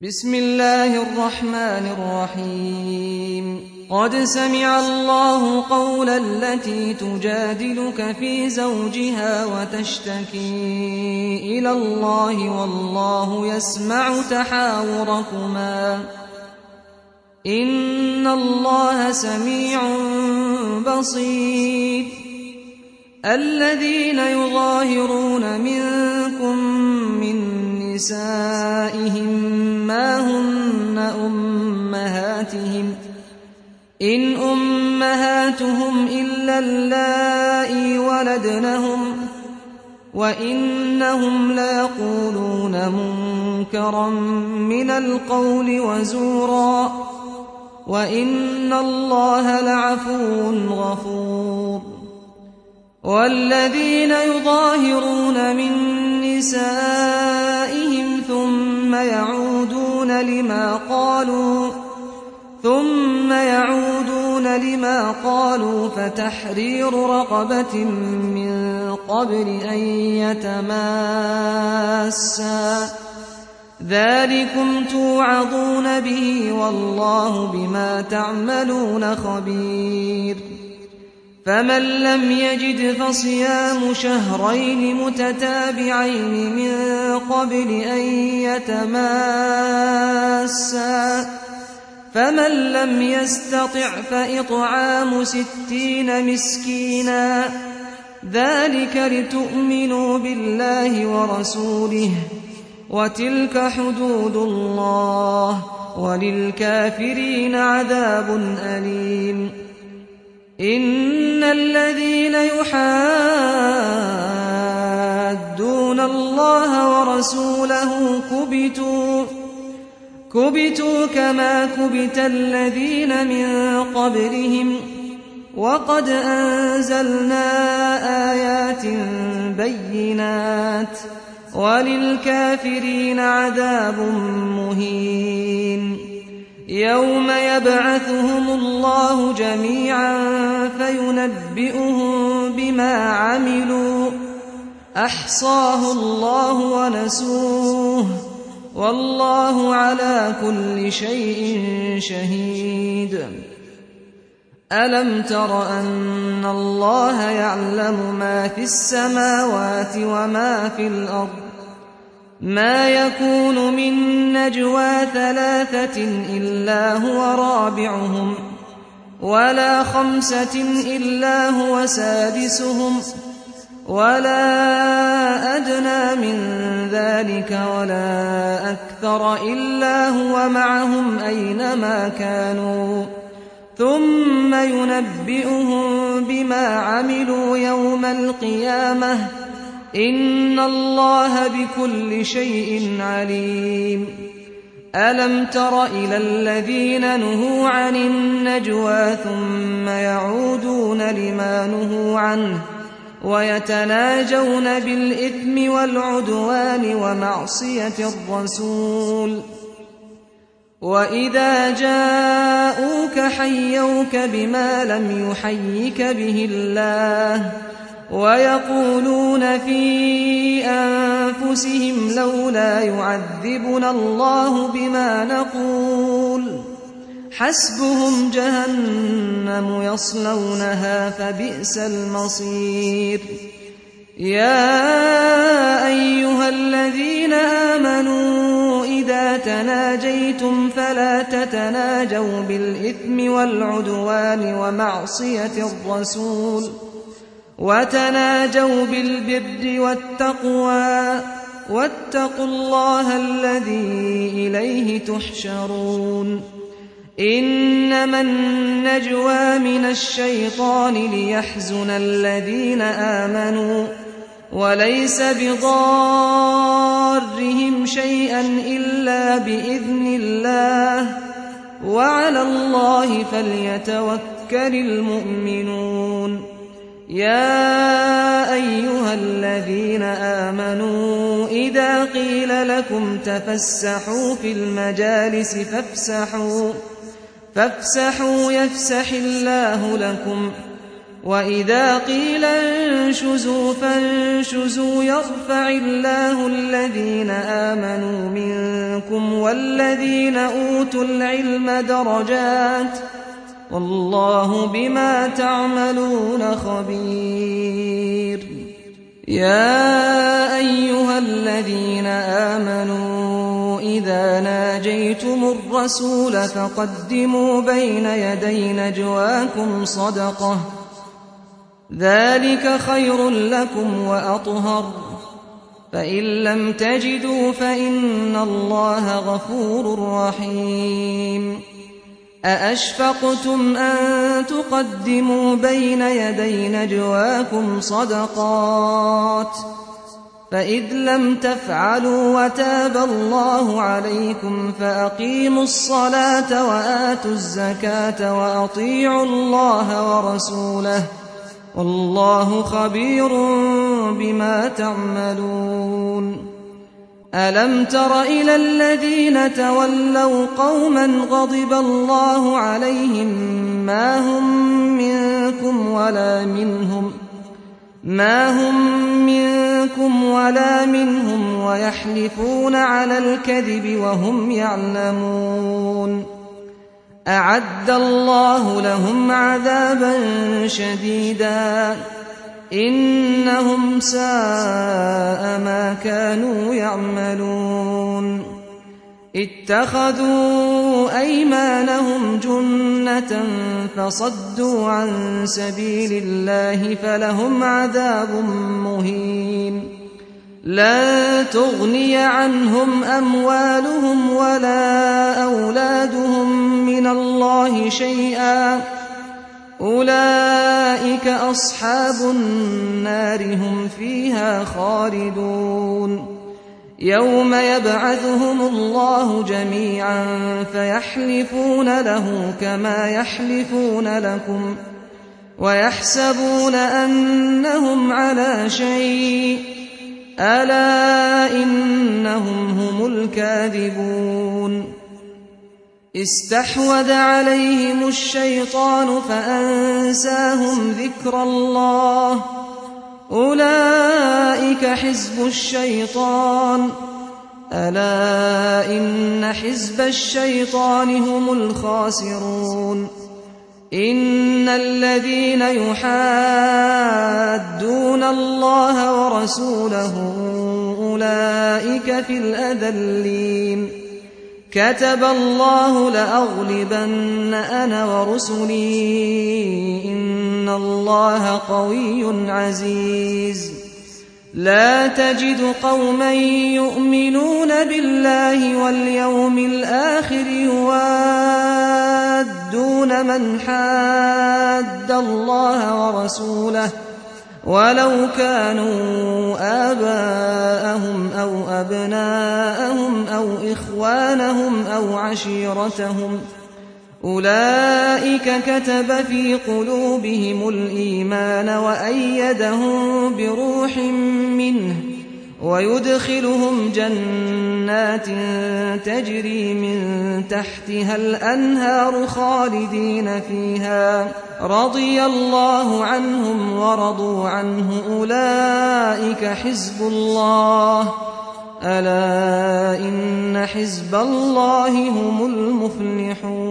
بسم الله الرحمن الرحيم قد سمع الله قول التي تجادلك في زوجها وتشتكي إلى الله والله يسمع تحاوركما إن الله سميع بصير الذين يظاهرون منكم من نسائهم ما هن أمهاتهم إن أمهاتهم إلا اللائي ولدنهم وإنهم ليقولون منكرا من القول وزورا وإن الله لعفو غفور والذين يظاهرون من نسائهم ثم يعودون لما قالوا فتحرير رقبة من قبل أن يتماسا ذلكم توعظون به والله بما تعملون خبير فمن لم يجد فصيام شهرين متتابعين من قبل أن يتماسا فمن لم يستطع فإطعام 60 مسكينا ذلك لتؤمنوا بالله ورسوله وتلك حدود الله وللكافرين عذاب أليم إن الذين يحادون الله ورسوله كبتوا كما كبت الذين من قبلهم وقد أنزلنا آيات بينات وللكافرين عذاب مهين يوم يبعثهم الله جميعا فينبئهم بما عملوا أحصاه الله ونسوه والله على كل شيء شهيد ألم تر أن الله يعلم ما في السماوات وما في الأرض ما يكون من نجوى 3 إلا هو رابعهم ولا 5 إلا هو سادسهم ولا أدنى من ذلك ولا أكثر إلا هو معهم أينما كانوا ثم ينبئهم بما عملوا يوم القيامة إن الله بكل شيء عليم ألم تر إلى الذين نهوا عن النجوى ثم يعودون لما نهوا عنه ويتناجون بالإثم والعدوان ومعصية الرسول وإذا جاءوك حيوك بما لم يحيك به الله ويقولون في أنفسهم لولا يعذبنا الله بما نقول حسبهم جهنم يصلونها فبئس المصير يا أيها الذين آمنوا إذا تناجيتم فلا تتناجوا بالإثم والعدوان ومعصية الرسول وتناجوا بالبر والتقوى واتقوا الله الذي إليه تحشرون إنما النجوى من الشيطان ليحزن الذين آمنوا وليس بضارهم شيئا إلا بإذن الله وعلى الله فليتوكل المؤمنون يا أيها الذين آمنوا إذا قيل لكم تفسحوا في المجالس فافسحوا يفسح الله لكم وإذا قيل انشزوا فانشزوا يرفع الله الذين آمنوا منكم والذين أوتوا العلم درجات والله بما تعملون خبير. يا أيها الذين آمنوا إذا ناجيتم الرسول فقدموا بين يدي نجواكم صدقة ذلك خير لكم وأطهر فإن لم تجدوا فإن الله غفور رحيم. أأشفقتم أن تقدموا بين يدي نجواكم صدقات فإذ لم تفعلوا وتاب الله عليكم فأقيموا الصلاة وآتوا الزكاة وأطيعوا الله ورسوله والله خبير بما تعملون. ألم تر إلى الذين تولوا قوما غضب الله عليهم ما هم منكم ولا منهم ويحلفون على الكذب وهم يعلمون. أعد الله لهم عذابا شديدا إنهم ساء ما كانوا يعملون. اتخذوا أيمانهم جنة فصدوا عن سبيل الله فلهم عذاب مهين. لا تغني عنهم أموالهم ولا أولادهم من الله شيئا أولئك أصحاب النار هم فيها خالدون. يوم يبعثهم الله جميعا فيحلفون له كما يحلفون لكم ويحسبون أنهم على شيء ألا إنهم هم الكاذبون. استحوذ عليهم الشيطان فأنساهم ذكر الله أولئك حزب الشيطان ألا إن حزب الشيطان هم الخاسرون. إن الذين يحادون الله ورسوله أولئك في الأذلين. كتب الله لأغلبن أنا ورسلي إن الله قوي عزيز. لا تجد قوما يؤمنون بالله واليوم الآخر يوادون من حاد الله ورسوله ولو كانوا آباءهم أو أبناءهم أو إخوانهم أو عشيرتهم أولئك كتب في قلوبهم الإيمان وأيدهم بروح منه ويدخلهم جنات تجري من تحتها الأنهار خالدين فيها رضي الله عنهم ورضوا عنه أولئك حزب الله ألا إن حزب الله هم المفلحون.